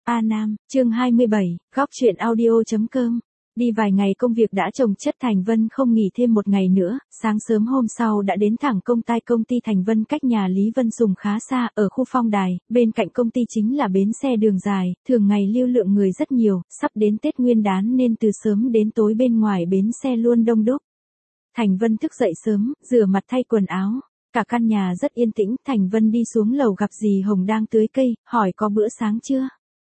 A Nam, chương 27, góc truyện audio.com. Đi vài ngày công việc đã chồng chất, Thành Vân không nghỉ thêm một ngày nữa, sáng sớm hôm sau đã đến thẳng công ty Thành Vân cách nhà Lý Vân Sùng khá xa, ở khu Phong Đài, bên cạnh công ty chính là bến xe đường dài, thường ngày lưu lượng người rất nhiều, sắp đến Tết Nguyên Đán nên từ sớm đến tối bên ngoài bến xe luôn đông đúc. Thành Vân thức dậy sớm, rửa mặt thay quần áo. Cả căn nhà rất yên tĩnh, Thành Vân đi xuống lầu gặp dì Hồng đang tưới cây, hỏi có bữa sáng chưa?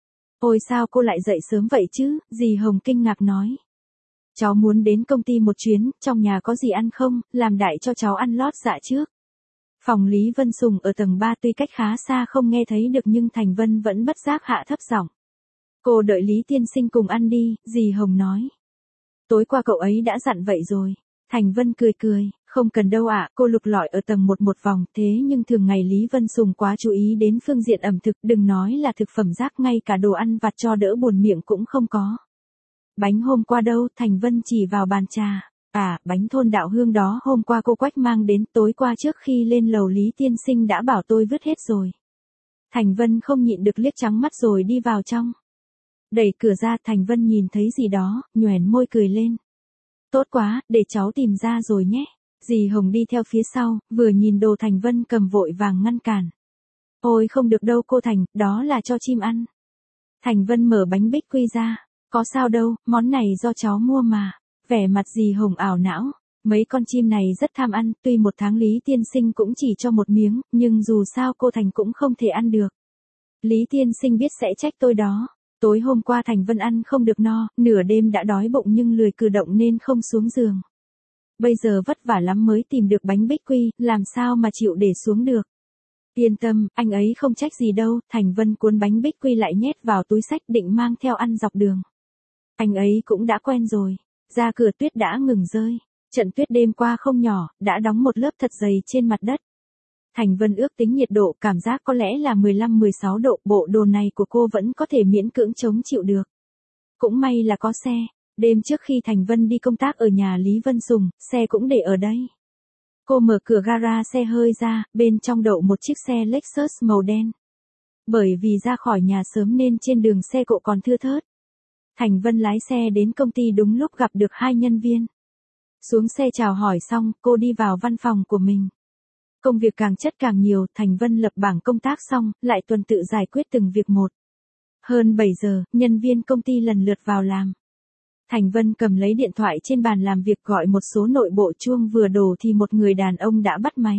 Ôi sao cô lại dậy sớm vậy chứ, dì Hồng kinh ngạc nói. Cháu muốn đến công ty một chuyến, trong nhà có gì ăn không, làm đại cho cháu ăn lót dạ trước. Phòng Lý Vân Sùng ở tầng 3 tuy cách khá xa không nghe thấy được nhưng Thành Vân vẫn bất giác hạ thấp giọng. Cô đợi Lý tiên sinh cùng ăn đi, dì Hồng nói. Tối qua cậu ấy đã dặn vậy rồi. Thành Vân cười, không cần đâu ạ, cô lục lọi ở tầng 1 một vòng, thế nhưng thường ngày Lý Vân Sùng quá chú ý đến phương diện ẩm thực, đừng nói là thực phẩm rác, ngay cả đồ ăn vặt cho đỡ buồn miệng cũng không có. Bánh hôm qua đâu, Thành Vân chỉ vào bàn trà. À, bánh thôn Đạo Hương đó hôm qua cô Quách mang đến, tối qua trước khi lên lầu Lý tiên sinh đã bảo tôi vứt hết rồi. Thành Vân không nhịn được liếc trắng mắt rồi đi vào trong. Đẩy cửa ra, Thành Vân nhìn thấy gì đó, nhoẻn môi cười lên. Tốt quá, để cháu tìm ra rồi nhé. Dì Hồng đi theo phía sau, vừa nhìn đồ Thành Vân cầm vội vàng ngăn cản. Ôi không được đâu cô Thành, đó là cho chim ăn. Thành Vân mở bánh bích quy ra. Có sao đâu, món này do cháu mua mà. Vẻ mặt dì Hồng ảo não. Mấy con chim này rất tham ăn, tuy một tháng Lý tiên sinh cũng chỉ cho một miếng, nhưng dù sao cô Thành cũng không thể ăn được. Lý tiên sinh biết sẽ trách tôi đó. Tối hôm qua Thành Vân ăn không được no, nửa đêm đã đói bụng nhưng lười cử động nên không xuống giường. Bây giờ vất vả lắm mới tìm được bánh bích quy, làm sao mà chịu để xuống được. Yên tâm, anh ấy không trách gì đâu, Thành Vân cuốn bánh bích quy lại nhét vào túi xách định mang theo ăn dọc đường. Anh ấy cũng đã quen rồi, ra cửa tuyết đã ngừng rơi. Trận tuyết đêm qua không nhỏ, đã đóng một lớp thật dày trên mặt đất. Thành Vân ước tính nhiệt độ, cảm giác có lẽ là 15-16 độ, bộ đồ này của cô vẫn có thể miễn cưỡng chống chịu được. Cũng may là có xe, đêm trước khi Thành Vân đi công tác ở nhà Lý Vân Sùng, xe cũng để ở đây. Cô mở cửa gara xe hơi ra, bên trong đậu một chiếc xe Lexus màu đen. Bởi vì ra khỏi nhà sớm nên trên đường xe cộ còn thưa thớt. Thành Vân lái xe đến công ty đúng lúc gặp được hai nhân viên. Xuống xe chào hỏi xong, cô đi vào văn phòng của mình. Công việc càng chất càng nhiều, Thành Vân lập bảng công tác xong, lại tuần tự giải quyết từng việc một. Hơn 7 giờ, nhân viên công ty lần lượt vào làm. Thành Vân cầm lấy điện thoại trên bàn làm việc gọi một số nội bộ, chuông vừa đổ thì một người đàn ông đã bắt máy.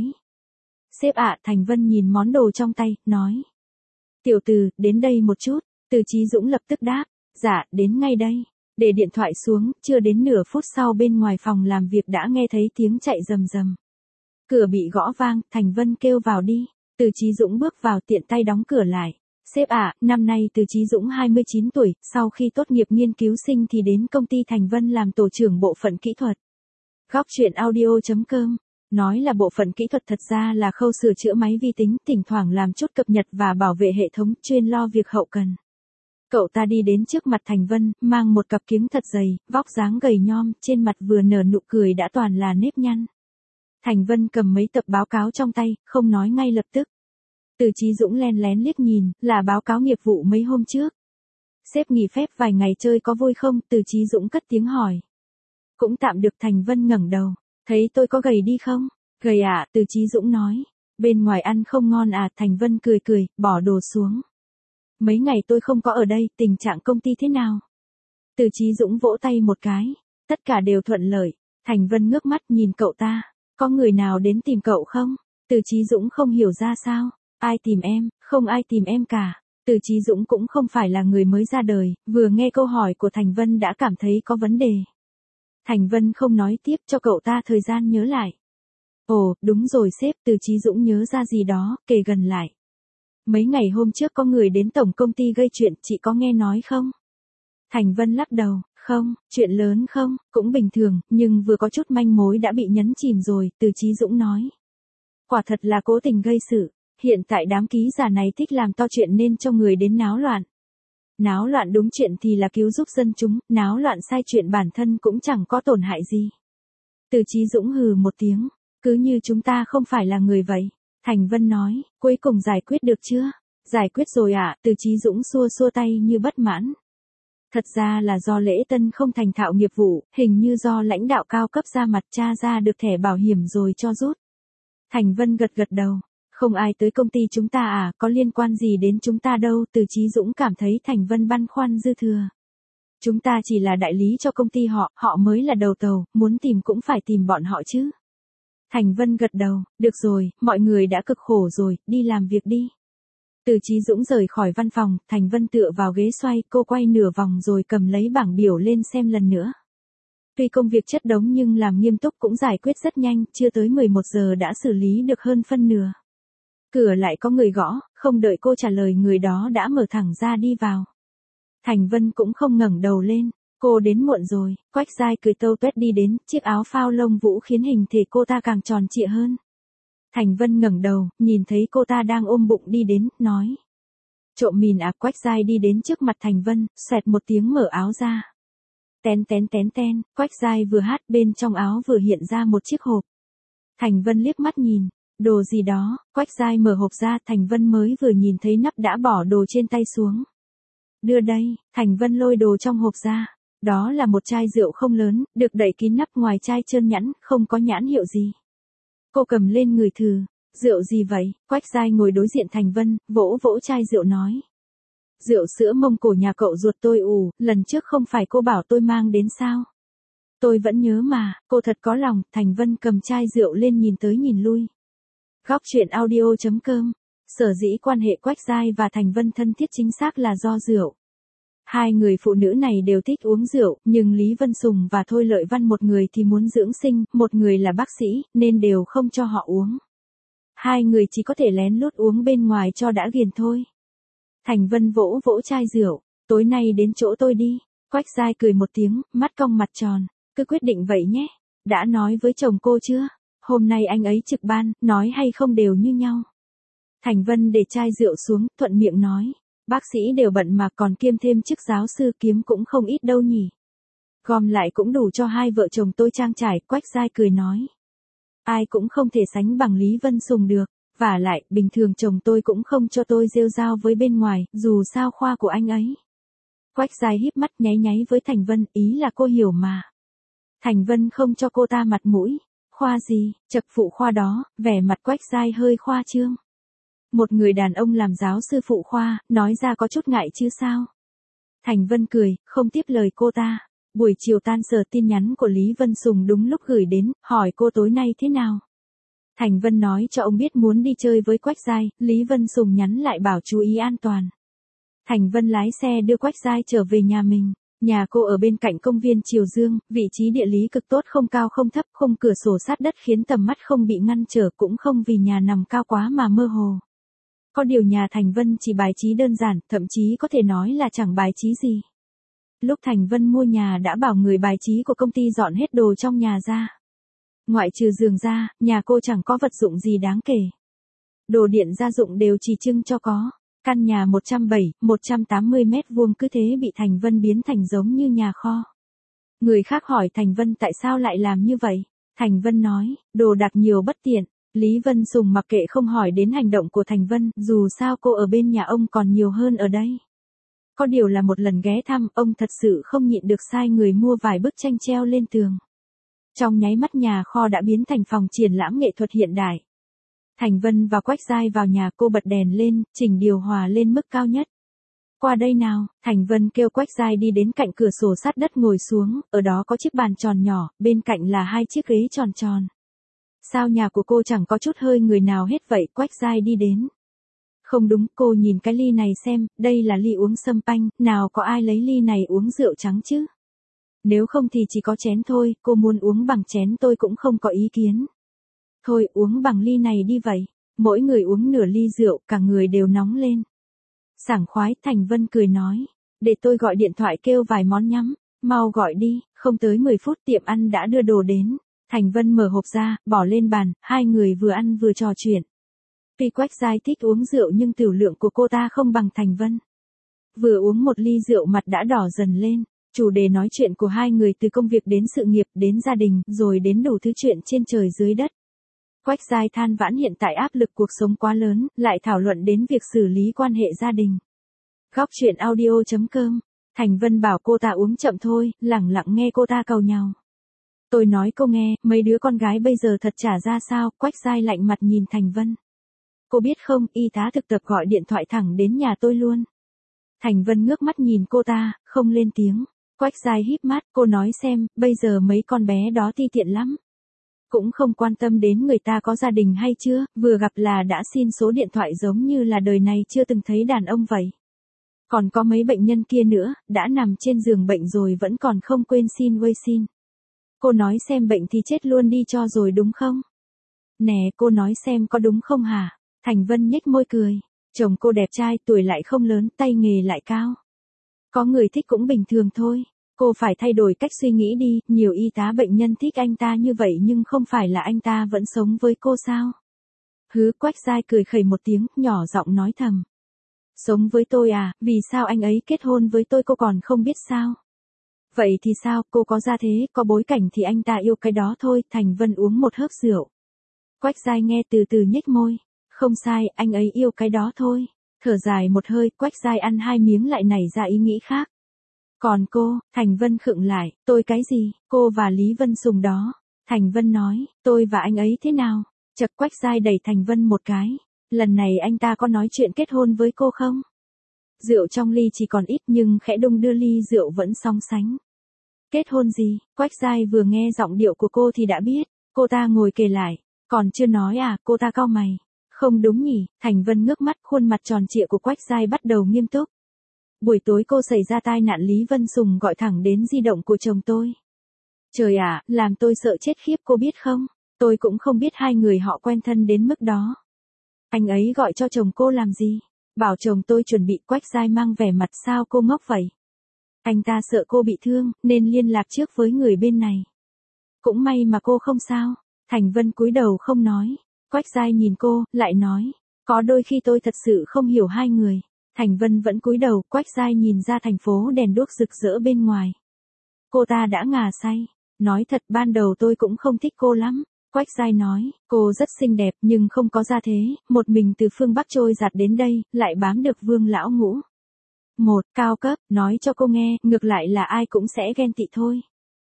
Sếp ạ, Thành Vân nhìn món đồ trong tay, nói. Tiểu Từ, đến đây một chút. Từ Chí Dũng lập tức đáp. Dạ, đến ngay đây. Để điện thoại xuống, chưa đến nửa phút sau bên ngoài phòng làm việc đã nghe thấy tiếng chạy rầm rầm. Cửa bị gõ vang, Thành Vân kêu vào đi. Từ Chí Dũng bước vào tiện tay đóng cửa lại. Sếp ạ, năm nay Từ Chí Dũng 29 tuổi, sau khi tốt nghiệp nghiên cứu sinh thì đến công ty Thành Vân làm tổ trưởng bộ phận kỹ thuật. Góc truyện audio.com. Nói là bộ phận kỹ thuật thật ra là khâu sửa chữa máy vi tính, thỉnh thoảng làm chút cập nhật và bảo vệ hệ thống, chuyên lo việc hậu cần. Cậu ta đi đến trước mặt Thành Vân, mang một cặp kiếng thật dày, vóc dáng gầy nhom, trên mặt vừa nở nụ cười đã toàn là nếp nhăn. Thành Vân cầm mấy tập báo cáo trong tay, không nói ngay lập tức. Từ Chí Dũng len lén liếc nhìn, là báo cáo nghiệp vụ mấy hôm trước. Sếp nghỉ phép vài ngày chơi có vui không? Từ Chí Dũng cất tiếng hỏi. Cũng tạm được. Thành Vân ngẩng đầu. Thấy tôi có gầy đi không? Gầy à? Từ Chí Dũng nói. Bên ngoài ăn không ngon à? Thành Vân cười, bỏ đồ xuống. Mấy ngày tôi không có ở đây, tình trạng công ty thế nào? Từ Chí Dũng vỗ tay một cái. Tất cả đều thuận lợi. Thành Vân ngước mắt nhìn cậu ta. Có người nào đến tìm cậu không? Từ Chí Dũng không hiểu ra sao. Ai tìm em? Không ai tìm em cả. Từ Chí Dũng cũng không phải là người mới ra đời, vừa nghe câu hỏi của Thành Vân đã cảm thấy có vấn đề. Thành Vân không nói tiếp, cho cậu ta thời gian nhớ lại. Ồ, đúng rồi sếp. Từ Chí Dũng nhớ ra gì đó, kề gần lại. Mấy ngày hôm trước có người đến tổng công ty gây chuyện, chị có nghe nói không? Thành Vân lắc đầu. Không, chuyện lớn không, cũng bình thường, nhưng vừa có chút manh mối đã bị nhấn chìm rồi, Từ Chí Dũng nói. Quả thật là cố tình gây sự, hiện tại đám ký giả này thích làm to chuyện nên cho người đến náo loạn. Náo loạn đúng chuyện thì là cứu giúp dân chúng, náo loạn sai chuyện bản thân cũng chẳng có tổn hại gì. Từ Chí Dũng hừ một tiếng, cứ như chúng ta không phải là người vậy. Thành Vân nói, cuối cùng giải quyết được chưa? Giải quyết rồi ạ, Từ Chí Dũng xua xua tay như bất mãn. Thật ra là do Lễ Tân không thành thạo nghiệp vụ, hình như do lãnh đạo cao cấp ra mặt tra ra được thẻ bảo hiểm rồi cho rút. Thành Vân gật gật đầu. Không ai tới công ty chúng ta à, có liên quan gì đến chúng ta đâu, Từ Chí Dũng cảm thấy Thành Vân băn khoăn dư thừa. Chúng ta chỉ là đại lý cho công ty họ mới là đầu tàu, muốn tìm cũng phải tìm bọn họ chứ. Thành Vân gật đầu, được rồi, mọi người đã cực khổ rồi, đi làm việc đi. Từ Chí Dũng rời khỏi văn phòng, Thành Vân tựa vào ghế xoay, cô quay nửa vòng rồi cầm lấy bảng biểu lên xem lần nữa. Tuy công việc chất đống nhưng làm nghiêm túc cũng giải quyết rất nhanh, chưa tới 11 giờ đã xử lý được hơn phân nửa. Cửa lại có người gõ, không đợi cô trả lời người đó đã mở thẳng ra đi vào. Thành Vân cũng không ngẩng đầu lên, cô đến muộn rồi, Quách Giai cười tâu tuét đi đến, chiếc áo phao lông vũ khiến hình thể cô ta càng tròn trịa hơn. Thành Vân ngẩng đầu, nhìn thấy cô ta đang ôm bụng đi đến, nói. Trộm mìn à, Quách Giai đi đến trước mặt Thành Vân, xoẹt một tiếng mở áo ra. Tén tén tén ten, Quách Giai vừa hát bên trong áo vừa hiện ra một chiếc hộp. Thành Vân liếc mắt nhìn, đồ gì đó, Quách Giai mở hộp ra, Thành Vân mới vừa nhìn thấy nắp đã bỏ đồ trên tay xuống. Đưa đây, Thành Vân lôi đồ trong hộp ra. Đó là một chai rượu không lớn, được đậy kín nắp, ngoài chai trơn nhẵn, không có nhãn hiệu gì. Cô cầm lên người thử, rượu gì vậy? Quách Giai ngồi đối diện Thành Vân, vỗ vỗ chai rượu nói. Rượu sữa Mông Cổ nhà cậu ruột tôi lần trước không phải cô bảo tôi mang đến sao? Tôi vẫn nhớ mà, cô thật có lòng. Thành Vân cầm chai rượu lên nhìn tới nhìn lui. Góc truyện audio.com. Sở dĩ quan hệ Quách Giai và Thành Vân thân thiết chính xác là do rượu. Hai người phụ nữ này đều thích uống rượu, nhưng Lý Vân Sùng và Thôi Lợi Văn một người thì muốn dưỡng sinh, một người là bác sĩ, nên đều không cho họ uống. Hai người chỉ có thể lén lút uống bên ngoài cho đã ghiền thôi. Thành Vân vỗ vỗ chai rượu, tối nay đến chỗ tôi đi. Quách Giai cười một tiếng, mắt cong mặt tròn, cứ quyết định vậy nhé. Đã nói với chồng cô chưa? Hôm nay anh ấy trực ban, nói hay không đều như nhau. Thành Vân để chai rượu xuống, thuận miệng nói. Bác sĩ đều bận mà còn kiêm thêm chức giáo sư, kiếm cũng không ít đâu nhỉ. Gom lại cũng đủ cho hai vợ chồng tôi trang trải. Quách Giai cười nói. Ai cũng không thể sánh bằng Lý Vân Sùng được. Vả lại, bình thường chồng tôi cũng không cho tôi rêu rao với bên ngoài, dù sao khoa của anh ấy. Quách Giai híp mắt nháy nháy với Thành Vân, ý là cô hiểu mà. Thành Vân không cho cô ta mặt mũi. Khoa gì, chật phụ khoa đó, vẻ mặt Quách Giai hơi khoa trương. Một người đàn ông làm giáo sư phụ khoa, nói ra có chút ngại chứ sao. Thành Vân cười, không tiếp lời cô ta. Buổi chiều tan sở tin nhắn của Lý Vân Sùng đúng lúc gửi đến, hỏi cô tối nay thế nào. Thành Vân nói cho ông biết muốn đi chơi với Quách Giai, Lý Vân Sùng nhắn lại bảo chú ý an toàn. Thành Vân lái xe đưa Quách Giai trở về nhà mình. Nhà cô ở bên cạnh công viên Triều Dương, vị trí địa lý cực tốt, không cao không thấp, không cửa sổ sát đất khiến tầm mắt không bị ngăn trở, cũng không vì nhà nằm cao quá mà mơ hồ. Có điều nhà Thành Vân chỉ bài trí đơn giản, thậm chí có thể nói là chẳng bài trí gì. Lúc Thành Vân mua nhà đã bảo người bài trí của công ty dọn hết đồ trong nhà ra. Ngoại trừ giường ra, nhà cô chẳng có vật dụng gì đáng kể. Đồ điện gia dụng đều chỉ trưng cho có. Căn nhà 180 mét vuông cứ thế bị Thành Vân biến thành giống như nhà kho. Người khác hỏi Thành Vân tại sao lại làm như vậy. Thành Vân nói, đồ đạc nhiều bất tiện. Lý Vân Sùng mặc kệ không hỏi đến hành động của Thành Vân, dù sao cô ở bên nhà ông còn nhiều hơn ở đây. Có điều là một lần ghé thăm, ông thật sự không nhịn được sai người mua vài bức tranh treo lên tường. Trong nháy mắt nhà kho đã biến thành phòng triển lãm nghệ thuật hiện đại. Thành Vân và Quách Giai vào nhà, cô bật đèn lên, chỉnh điều hòa lên mức cao nhất. Qua đây nào, Thành Vân kêu Quách Giai đi đến cạnh cửa sổ sát đất ngồi xuống, ở đó có chiếc bàn tròn nhỏ, bên cạnh là hai chiếc ghế tròn tròn. Sao nhà của cô chẳng có chút hơi người nào hết vậy? Quách Giai đi đến. Không đúng, cô nhìn cái ly này xem, đây là ly uống sâm panh, nào có ai lấy ly này uống rượu trắng chứ? Nếu không thì chỉ có chén thôi, cô muốn uống bằng chén tôi cũng không có ý kiến. Thôi uống bằng ly này đi vậy. Mỗi người uống nửa ly rượu, cả người đều nóng lên. Sảng khoái, Thành Vân cười nói. Để tôi gọi điện thoại kêu vài món nhắm. Mau gọi đi, không tới 10 phút tiệm ăn đã đưa đồ đến. Thành Vân mở hộp ra, bỏ lên bàn, hai người vừa ăn vừa trò chuyện. Tuy Quách Giai thích uống rượu nhưng tiểu lượng của cô ta không bằng Thành Vân. Vừa uống một ly rượu mặt đã đỏ dần lên. Chủ đề nói chuyện của hai người từ công việc đến sự nghiệp, đến gia đình, rồi đến đủ thứ chuyện trên trời dưới đất. Quách Giai than vãn hiện tại áp lực cuộc sống quá lớn, lại thảo luận đến việc xử lý quan hệ gia đình. Góc chuyện audio.com. Thành Vân bảo cô ta uống chậm thôi, lẳng lặng nghe cô ta cầu nhau. Tôi nói cô nghe, mấy đứa con gái bây giờ thật chả ra sao. Quách Giai lạnh mặt nhìn Thành Vân. Cô biết không, y tá thực tập gọi điện thoại thẳng đến nhà tôi luôn. Thành Vân ngước mắt nhìn cô ta, không lên tiếng. Quách Giai híp mắt, cô nói xem, bây giờ mấy con bé đó ti tiện lắm. Cũng không quan tâm đến người ta có gia đình hay chưa, vừa gặp là đã xin số điện thoại giống như là đời này chưa từng thấy đàn ông vậy. Còn có mấy bệnh nhân kia nữa, đã nằm trên giường bệnh rồi vẫn còn không quên xin. Cô nói xem bệnh thì chết luôn đi cho rồi đúng không? Nè, cô nói xem có đúng không hả? Thành Vân nhếch môi cười. Chồng cô đẹp trai, tuổi lại không lớn, tay nghề lại cao. Có người thích cũng bình thường thôi. Cô phải thay đổi cách suy nghĩ đi, nhiều y tá bệnh nhân thích anh ta như vậy nhưng không phải là anh ta vẫn sống với cô sao? Quách Giai cười khẩy một tiếng, nhỏ giọng nói thầm. Sống với tôi à, vì sao anh ấy kết hôn với tôi cô còn không biết sao? Vậy thì sao, cô có gia thế, có bối cảnh thì anh ta yêu cái đó thôi. Thành Vân uống một hớp rượu. Quách Giai nghe từ từ nhếch môi. Không sai, anh ấy yêu cái đó thôi. Thở dài một hơi, Quách Giai ăn 2 miếng lại nảy ra ý nghĩ khác. Còn cô, Thành Vân khựng lại, tôi cái gì, cô và Lý Vân Sùng đó. Thành Vân nói, tôi và anh ấy thế nào? Chật, Quách Giai đẩy Thành Vân một cái. Lần này anh ta có nói chuyện kết hôn với cô không? Rượu trong ly chỉ còn ít nhưng khẽ đung đưa ly rượu vẫn song sánh. Kết hôn gì? Quách Giai vừa nghe giọng điệu của cô thì đã biết. Cô ta ngồi kề lại. Còn chưa nói à, cô ta cau mày. Không đúng nhỉ, Thành Vân ngước mắt, khuôn mặt tròn trịa của Quách Giai bắt đầu nghiêm túc. Buổi tối cô xảy ra tai nạn, Lý Vân Sùng gọi thẳng đến di động của chồng tôi. Trời ạ, làm tôi sợ chết khiếp, cô biết không? Tôi cũng không biết hai người họ quen thân đến mức đó. Anh ấy gọi cho chồng cô làm gì? Bảo chồng tôi chuẩn bị. Quách Giai mang vẻ mặt sao cô ngốc vậy? Anh ta sợ cô bị thương, nên liên lạc trước với người bên này. Cũng may mà cô không sao. Thành Vân cúi đầu không nói. Quách Giai nhìn cô, lại nói. Có đôi khi tôi thật sự không hiểu hai người. Thành Vân vẫn cúi đầu, Quách Giai nhìn ra thành phố đèn đuốc rực rỡ bên ngoài. Cô ta đã ngà say. Nói thật, ban đầu tôi cũng không thích cô lắm. Quách Giai nói, cô rất xinh đẹp nhưng không có gia thế, một mình từ phương Bắc trôi giạt đến đây, lại bám được Vương lão ngũ. Cao cấp, nói cho cô nghe, ngược lại là ai cũng sẽ ghen tị thôi.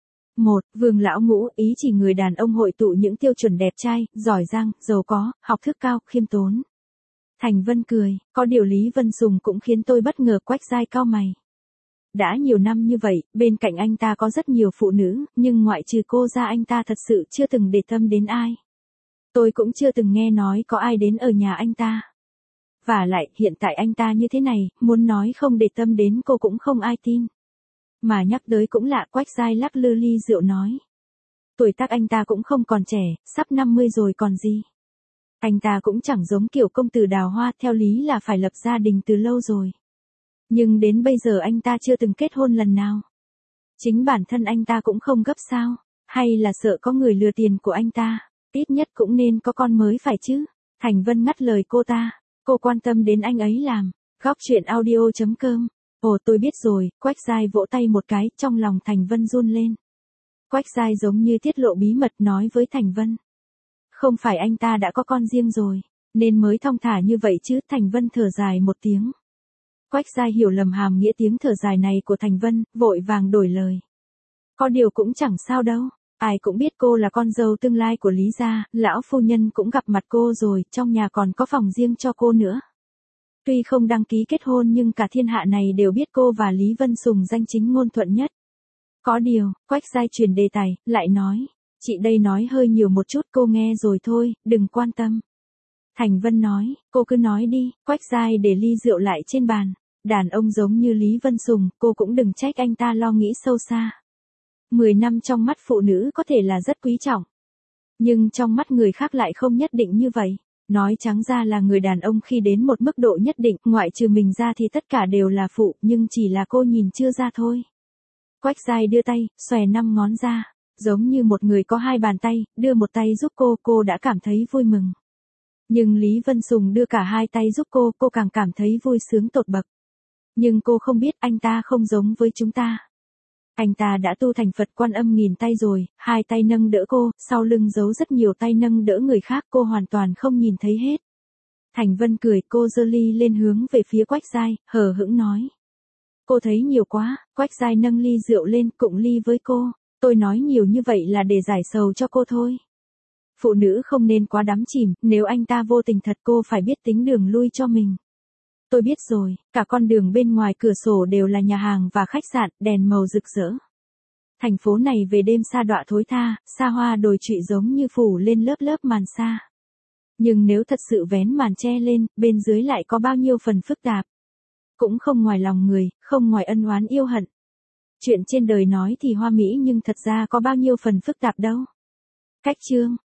Vương lão ngũ, ý chỉ người đàn ông hội tụ những tiêu chuẩn đẹp trai, giỏi giang, giàu có, học thức cao, khiêm tốn. Thành Vân cười, có điều Lý Vân Sùng cũng khiến tôi bất ngờ. Quách Giai cau mày. Đã nhiều năm như vậy, bên cạnh anh ta có rất nhiều phụ nữ, nhưng ngoại trừ cô ra anh ta thật sự chưa từng để tâm đến ai. Tôi cũng chưa từng nghe nói có ai đến ở nhà anh ta. Và lại, hiện tại anh ta như thế này, muốn nói không để tâm đến cô cũng không ai tin. Mà nhắc tới cũng lạ. Quách Giai lắc lư ly rượu nói. Tuổi tác anh ta cũng không còn trẻ, sắp 50 rồi còn gì. Anh ta cũng chẳng giống kiểu công tử đào hoa, theo lý là phải lập gia đình từ lâu rồi. Nhưng đến bây giờ anh ta chưa từng kết hôn lần nào. Chính bản thân anh ta cũng không gấp sao, hay là sợ có người lừa tiền của anh ta, ít nhất cũng nên có con mới phải chứ. Thành Vân ngắt lời cô ta, cô quan tâm đến anh ấy làm. Góc chuyện audio.com. Ồ, tôi biết rồi. Quách Giai vỗ tay một cái, trong lòng Thành Vân run lên. Quách Giai giống như tiết lộ bí mật nói với Thành Vân. Không phải anh ta đã có con riêng rồi, nên mới thong thả như vậy chứ. Thành Vân thở dài một tiếng. Quách Giai hiểu lầm hàm nghĩa tiếng thở dài này của Thành Vân, vội vàng đổi lời. Có điều cũng chẳng sao đâu, ai cũng biết cô là con dâu tương lai của Lý gia, lão phu nhân cũng gặp mặt cô rồi, trong nhà còn có phòng riêng cho cô nữa. Tuy không đăng ký kết hôn nhưng cả thiên hạ này đều biết cô và Lý Vân Sùng danh chính ngôn thuận nhất. Có điều, Quách Giai chuyển đề tài, lại nói, chị đây nói hơi nhiều một chút, cô nghe rồi thôi, đừng quan tâm. Thành Vân nói, cô cứ nói đi. Quách Giai để ly rượu lại trên bàn. Đàn ông giống như Lý Vân Sùng, cô cũng đừng trách anh ta lo nghĩ sâu xa. 10 năm trong mắt phụ nữ có thể là rất quý trọng. Nhưng trong mắt người khác lại không nhất định như vậy. Nói trắng ra là người đàn ông khi đến một mức độ nhất định, ngoại trừ mình ra thì tất cả đều là phụ, nhưng chỉ là cô nhìn chưa ra thôi. Quách Giai đưa tay, xòe 5 ngón ra. Giống như một người có 2 bàn tay, đưa một tay giúp cô đã cảm thấy vui mừng. Nhưng Lý Vân Sùng đưa cả 2 tay giúp cô càng cảm thấy vui sướng tột bậc. Nhưng cô không biết anh ta không giống với chúng ta. Anh ta đã tu thành Phật Quan Âm nghìn tay rồi, hai tay nâng đỡ cô, sau lưng giấu rất nhiều tay nâng đỡ người khác, cô hoàn toàn không nhìn thấy hết. Thành Vân cười, cô giơ ly lên hướng về phía Quách Giai, hờ hững nói. Cô thấy nhiều quá, Quách Giai nâng ly rượu lên, cụng ly với cô. Tôi nói nhiều như vậy là để giải sầu cho cô thôi. Phụ nữ không nên quá đắm chìm, nếu anh ta vô tình thật cô phải biết tính đường lui cho mình. Tôi biết rồi, cả con đường bên ngoài cửa sổ đều là nhà hàng và khách sạn, đèn màu rực rỡ. Thành phố này về đêm sa đọa thối tha, xa hoa đồi trụy giống như phủ lên lớp lớp màn sa. Nhưng nếu thật sự vén màn che lên, bên dưới lại có bao nhiêu phần phức tạp. Cũng không ngoài lòng người, không ngoài ân oán yêu hận. Chuyện trên đời nói thì hoa mỹ nhưng thật ra có bao nhiêu phần phức tạp đâu. Cách chương